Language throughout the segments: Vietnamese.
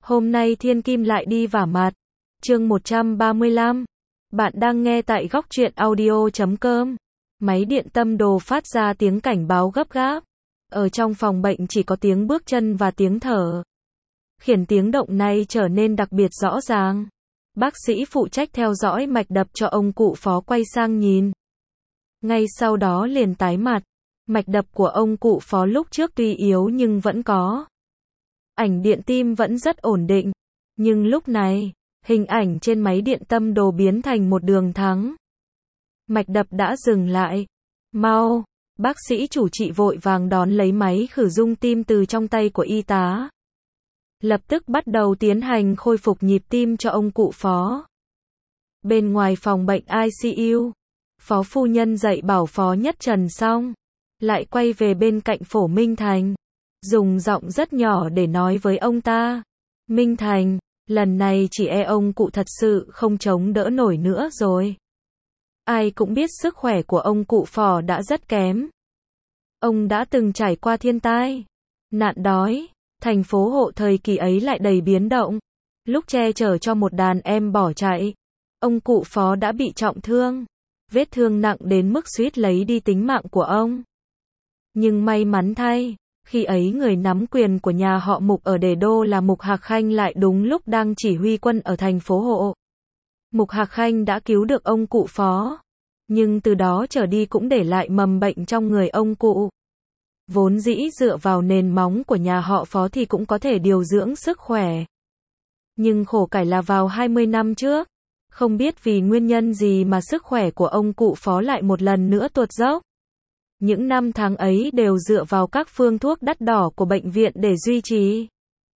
Hôm nay thiên kim lại đi vả mặt. Chương 135. Bạn đang nghe tại góc truyện audio.com. Máy điện tâm đồ phát ra tiếng cảnh báo gấp gáp. Ở trong phòng bệnh chỉ có tiếng bước chân và tiếng thở. Khiến tiếng động này trở nên đặc biệt rõ ràng. Bác sĩ phụ trách theo dõi mạch đập cho ông cụ Phó quay sang nhìn. Ngay sau đó liền tái mặt. Mạch đập của ông cụ Phó lúc trước tuy yếu nhưng vẫn có. Ảnh điện tim vẫn rất ổn định. Nhưng lúc này, hình ảnh trên máy điện tâm đồ biến thành một đường thẳng. Mạch đập đã dừng lại. Mau! Bác sĩ chủ trị vội vàng đón lấy máy khử rung tim từ trong tay của y tá. Lập tức bắt đầu tiến hành khôi phục nhịp tim cho ông cụ Phó. Bên ngoài phòng bệnh ICU, Phó phu nhân dạy bảo Phó Nhất Trần xong, lại quay về bên cạnh Phổ Minh Thành, dùng giọng rất nhỏ để nói với ông ta. Minh Thành, lần này chỉ e ông cụ thật sự không chống đỡ nổi nữa rồi. Ai cũng biết sức khỏe của ông cụ Phò đã rất kém. Ông đã từng trải qua thiên tai, nạn đói, thành phố Hộ thời kỳ ấy lại đầy biến động. Lúc che chở cho một đàn em bỏ chạy, ông cụ Phó đã bị trọng thương, vết thương nặng đến mức suýt lấy đi tính mạng của ông. Nhưng may mắn thay, khi ấy người nắm quyền của nhà họ Mục ở Đề Đô là Mục Hạc Khanh lại đúng lúc đang chỉ huy quân ở thành phố Hộ. Mục Hạc Khanh đã cứu được ông cụ Phó, nhưng từ đó trở đi cũng để lại mầm bệnh trong người ông cụ. Vốn dĩ dựa vào nền móng của nhà họ Phó thì cũng có thể điều dưỡng sức khỏe. Nhưng khổ cải là vào 20 năm trước, không biết vì nguyên nhân gì mà sức khỏe của ông cụ Phó lại một lần nữa tuột dốc. Những năm tháng ấy đều dựa vào các phương thuốc đắt đỏ của bệnh viện để duy trì.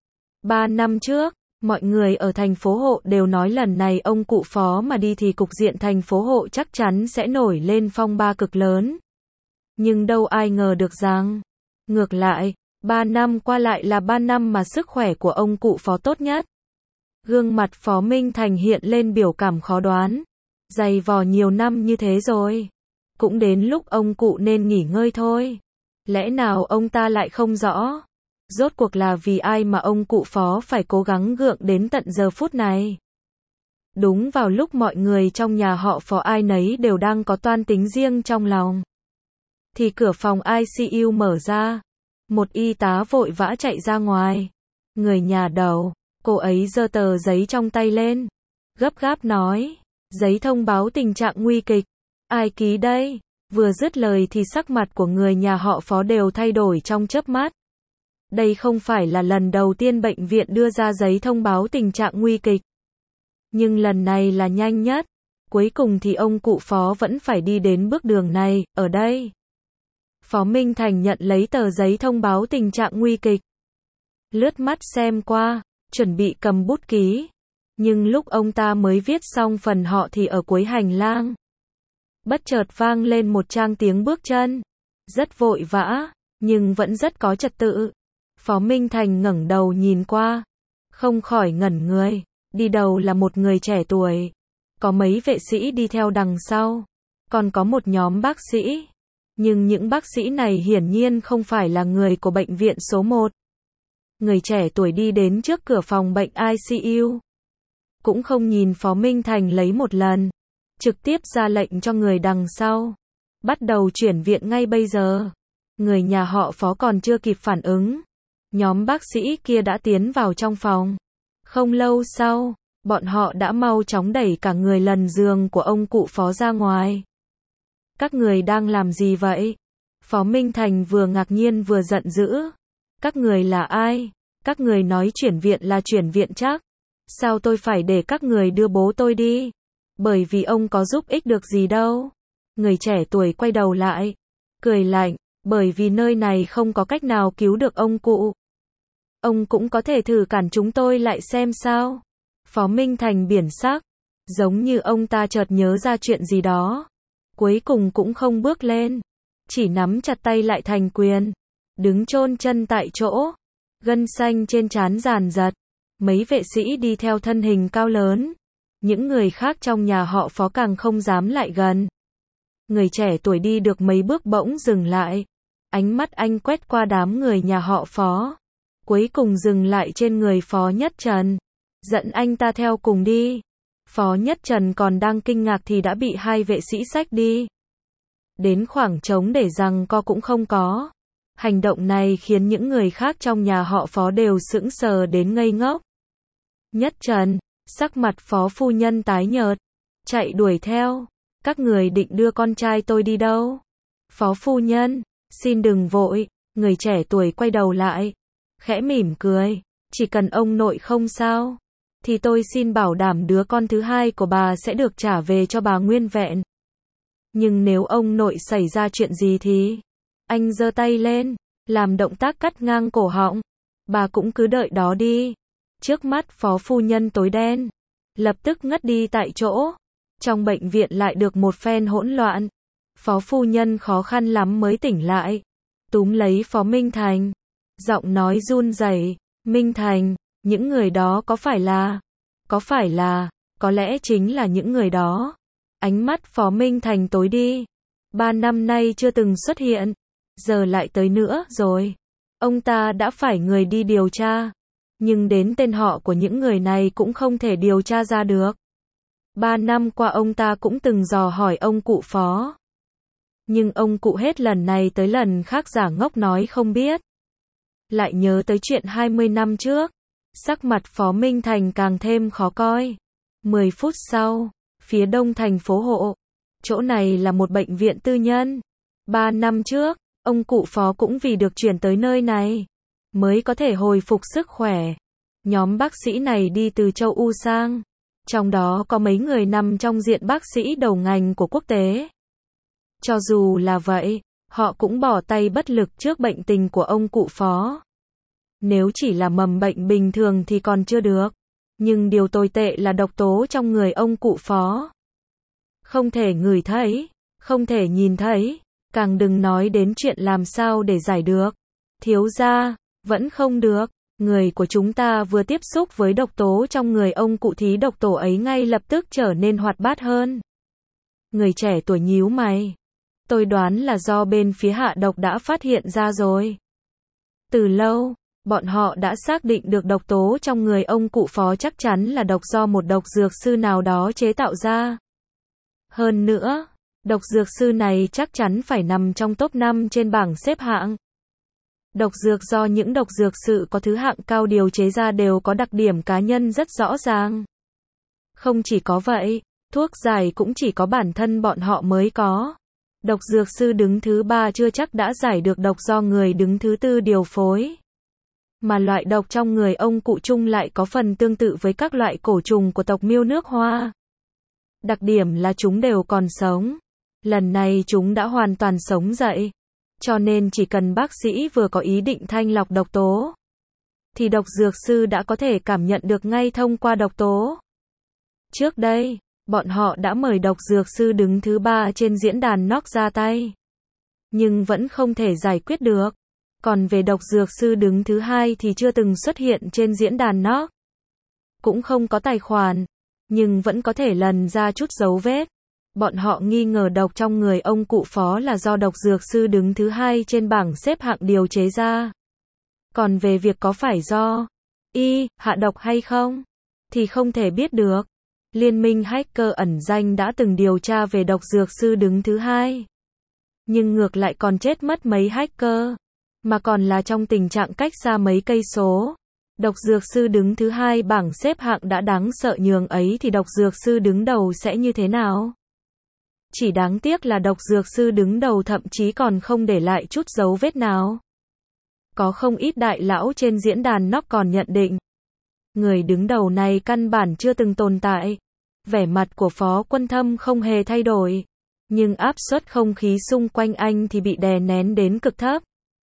3 năm trước, mọi người ở thành phố Hộ đều nói lần này ông cụ Phó mà đi thì cục diện thành phố Hộ chắc chắn sẽ nổi lên phong ba cực lớn. Nhưng đâu ai ngờ được rằng, ngược lại, 3 năm qua lại là 3 năm mà sức khỏe của ông cụ Phó tốt nhất. Gương mặt Phó Minh Thành hiện lên biểu cảm khó đoán. Dày vò nhiều năm như thế rồi, cũng đến lúc ông cụ nên nghỉ ngơi thôi. Lẽ nào ông ta lại không rõ? Rốt cuộc là vì ai mà ông cụ Phó phải cố gắng gượng đến tận giờ phút này? Đúng vào lúc mọi người trong nhà họ Phó ai nấy đều đang có toan tính riêng trong lòng, thì cửa phòng ICU mở ra. Một y tá vội vã chạy ra ngoài. Người nhà đầu, cô ấy giơ tờ giấy trong tay lên, gấp gáp nói, giấy thông báo tình trạng nguy kịch. Ai ký đây? Vừa dứt lời thì sắc mặt của người nhà họ Phó đều thay đổi trong chớp mắt. Đây không phải là lần đầu tiên bệnh viện đưa ra giấy thông báo tình trạng nguy kịch. Nhưng lần này là nhanh nhất. Cuối cùng thì ông cụ Phó vẫn phải đi đến bước đường này, ở đây. Phó Minh Thành nhận lấy tờ giấy thông báo tình trạng nguy kịch. Lướt mắt xem qua, chuẩn bị cầm bút ký. Nhưng lúc ông ta mới viết xong phần họ thì ở cuối hành lang, bất chợt vang lên một tràng tiếng bước chân. Rất vội vã, nhưng vẫn rất có trật tự. Phó Minh Thành ngẩng đầu nhìn qua, không khỏi ngẩn người. Đi đầu là một người trẻ tuổi, có mấy vệ sĩ đi theo đằng sau, còn có một nhóm bác sĩ. Nhưng những bác sĩ này hiển nhiên không phải là người của bệnh viện số 1. Người trẻ tuổi đi đến trước cửa phòng bệnh ICU, cũng không nhìn Phó Minh Thành lấy một lần, trực tiếp ra lệnh cho người đằng sau bắt đầu chuyển viện ngay bây giờ. Người nhà họ Phó còn chưa kịp phản ứng, nhóm bác sĩ kia đã tiến vào trong phòng. Không lâu sau, bọn họ đã mau chóng đẩy cả người lần giường của ông cụ Phó ra ngoài. Các người đang làm gì vậy? Phó Minh Thành vừa ngạc nhiên vừa giận dữ. Các người là ai? Các người nói chuyển viện là chuyển viện chắc. Sao tôi phải để các người đưa bố tôi đi? Bởi vì ông có giúp ích được gì đâu. Người trẻ tuổi quay đầu lại, cười lạnh, bởi vì nơi này không có cách nào cứu được ông cụ. Ông cũng có thể thử cản chúng tôi lại xem sao. Phó Minh Thành biển sắc, giống như ông ta chợt nhớ ra chuyện gì đó. Cuối cùng cũng không bước lên, chỉ nắm chặt tay lại thành quyền, đứng chôn chân tại chỗ, gân xanh trên trán dàn giật. Mấy vệ sĩ đi theo thân hình cao lớn, những người khác trong nhà họ Phó càng không dám lại gần. Người trẻ tuổi đi được mấy bước bỗng dừng lại, ánh mắt anh quét qua đám người nhà họ Phó, cuối cùng dừng lại trên người Phó Nhất Trần. Dẫn anh ta theo cùng đi. Phó Nhất Trần còn đang kinh ngạc thì đã bị hai vệ sĩ xách đi. Đến khoảng trống để giằng co cũng không có. Hành động này khiến những người khác trong nhà họ Phó đều sững sờ đến ngây ngốc. Nhất Trần, sắc mặt Phó phu nhân tái nhợt, chạy đuổi theo. Các người định đưa con trai tôi đi đâu? Phó phu nhân, xin đừng vội. Người trẻ tuổi quay đầu lại, khẽ mỉm cười. Chỉ cần ông nội không sao, thì tôi xin bảo đảm đứa con thứ hai của bà sẽ được trả về cho bà nguyên vẹn. Nhưng nếu ông nội xảy ra chuyện gì thì... Anh giơ tay lên, làm động tác cắt ngang cổ họng. Bà cũng cứ đợi đó đi. Trước mắt Phó phu nhân tối đen, lập tức ngất đi tại chỗ. Trong bệnh viện lại được một phen hỗn loạn. Phó phu nhân khó khăn lắm mới tỉnh lại, túm lấy Phó Minh Thành, giọng nói run rẩy, Minh Thành, những người đó có phải là, có lẽ chính là những người đó. Ánh mắt Phó Minh Thành tối đi. 3 năm nay chưa từng xuất hiện, giờ lại tới nữa rồi. Ông ta đã phải người đi điều tra, nhưng đến tên họ của những người này cũng không thể điều tra ra được. 3 năm qua ông ta cũng từng dò hỏi ông cụ Phó. Nhưng ông cụ hết lần này tới lần khác giả ngốc nói không biết. Lại nhớ tới chuyện 20 năm trước. Sắc mặt Phó Minh Thành càng thêm khó coi. 10 phút sau, phía đông thành phố Hộ. Chỗ này là một bệnh viện tư nhân. 3 năm trước, ông cụ Phó cũng vì được chuyển tới nơi này, mới có thể hồi phục sức khỏe. Nhóm bác sĩ này đi từ châu Âu sang. Trong đó có mấy người nằm trong diện bác sĩ đầu ngành của quốc tế. Cho dù là vậy, họ cũng bỏ tay bất lực trước bệnh tình của ông cụ Phó. Nếu chỉ là mầm bệnh bình thường thì còn chưa được. Nhưng điều tồi tệ là độc tố trong người ông cụ Phó. Không thể ngửi thấy, không thể nhìn thấy, càng đừng nói đến chuyện làm sao để giải được. Thiếu gia, vẫn không được. Người của chúng ta vừa tiếp xúc với độc tố trong người ông cụ thì độc tố ấy ngay lập tức trở nên hoạt bát hơn. Người trẻ tuổi nhíu mày. Tôi đoán là do bên phía hạ độc đã phát hiện ra rồi. Từ lâu, bọn họ đã xác định được độc tố trong người ông cụ Phó chắc chắn là độc do một độc dược sư nào đó chế tạo ra. Hơn nữa, độc dược sư này chắc chắn phải nằm trong top 5 trên bảng xếp hạng. Độc dược do những độc dược sư có thứ hạng cao điều chế ra đều có đặc điểm cá nhân rất rõ ràng. Không chỉ có vậy, thuốc giải cũng chỉ có bản thân bọn họ mới có. Độc dược sư đứng thứ 3 chưa chắc đã giải được độc do người đứng thứ 4 điều phối. Mà loại độc trong người ông cụ Trung lại có phần tương tự với các loại cổ trùng của tộc miêu nước Hoa. Đặc điểm là chúng đều còn sống. Lần này chúng đã hoàn toàn sống dậy. Cho nên chỉ cần bác sĩ vừa có ý định thanh lọc độc tố, thì độc dược sư đã có thể cảm nhận được ngay thông qua độc tố. Trước đây, bọn họ đã mời độc dược sư đứng thứ 3 trên diễn đàn NOC ra tay. Nhưng vẫn không thể giải quyết được. Còn về độc dược sư đứng thứ 2 thì chưa từng xuất hiện trên diễn đàn NOC. Cũng không có tài khoản. Nhưng vẫn có thể lần ra chút dấu vết. Bọn họ nghi ngờ độc trong người ông cụ Phó là do độc dược sư đứng thứ 2 trên bảng xếp hạng điều chế ra. Còn về việc có phải do hạ độc hay không, thì không thể biết được. Liên minh hacker ẩn danh đã từng điều tra về độc dược sư đứng thứ 2. Nhưng ngược lại còn chết mất mấy hacker, mà còn là trong tình trạng cách xa mấy cây số. Độc dược sư đứng thứ 2 bảng xếp hạng đã đáng sợ nhường ấy thì độc dược sư đứng đầu sẽ như thế nào? Chỉ đáng tiếc là độc dược sư đứng đầu thậm chí còn không để lại chút dấu vết nào. Có không ít đại lão trên diễn đàn NOC còn nhận định, người đứng đầu này căn bản chưa từng tồn tại. Vẻ mặt của Phó Quân Thâm không hề thay đổi, nhưng áp suất không khí xung quanh anh thì bị đè nén đến cực thấp.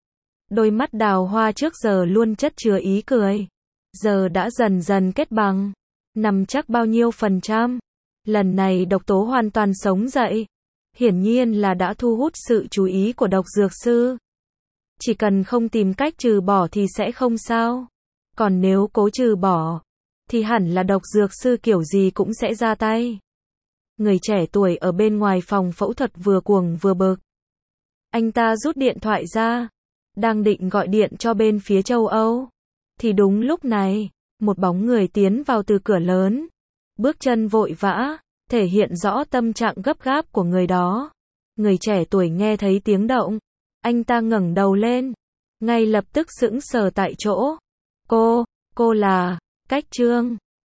Đôi mắt đào hoa trước giờ luôn chất chứa ý cười, giờ đã dần dần kết bằng. Nằm chắc bao nhiêu %? Lần này độc tố hoàn toàn sống dậy. Hiển nhiên là đã thu hút sự chú ý của độc dược sư. Chỉ cần không tìm cách trừ bỏ thì sẽ không sao. Còn nếu cố trừ bỏ, thì hẳn là độc dược sư kiểu gì cũng sẽ ra tay. Người trẻ tuổi ở bên ngoài phòng phẫu thuật vừa cuồng vừa bực. Anh ta rút điện thoại ra, đang định gọi điện cho bên phía châu Âu. Thì đúng lúc này, một bóng người tiến vào từ cửa lớn. Bước chân vội vã, thể hiện rõ tâm trạng gấp gáp của người đó. Người trẻ tuổi nghe thấy tiếng động. Anh ta ngẩng đầu lên. Ngay lập tức sững sờ tại chỗ. Cô là, Cách Trương.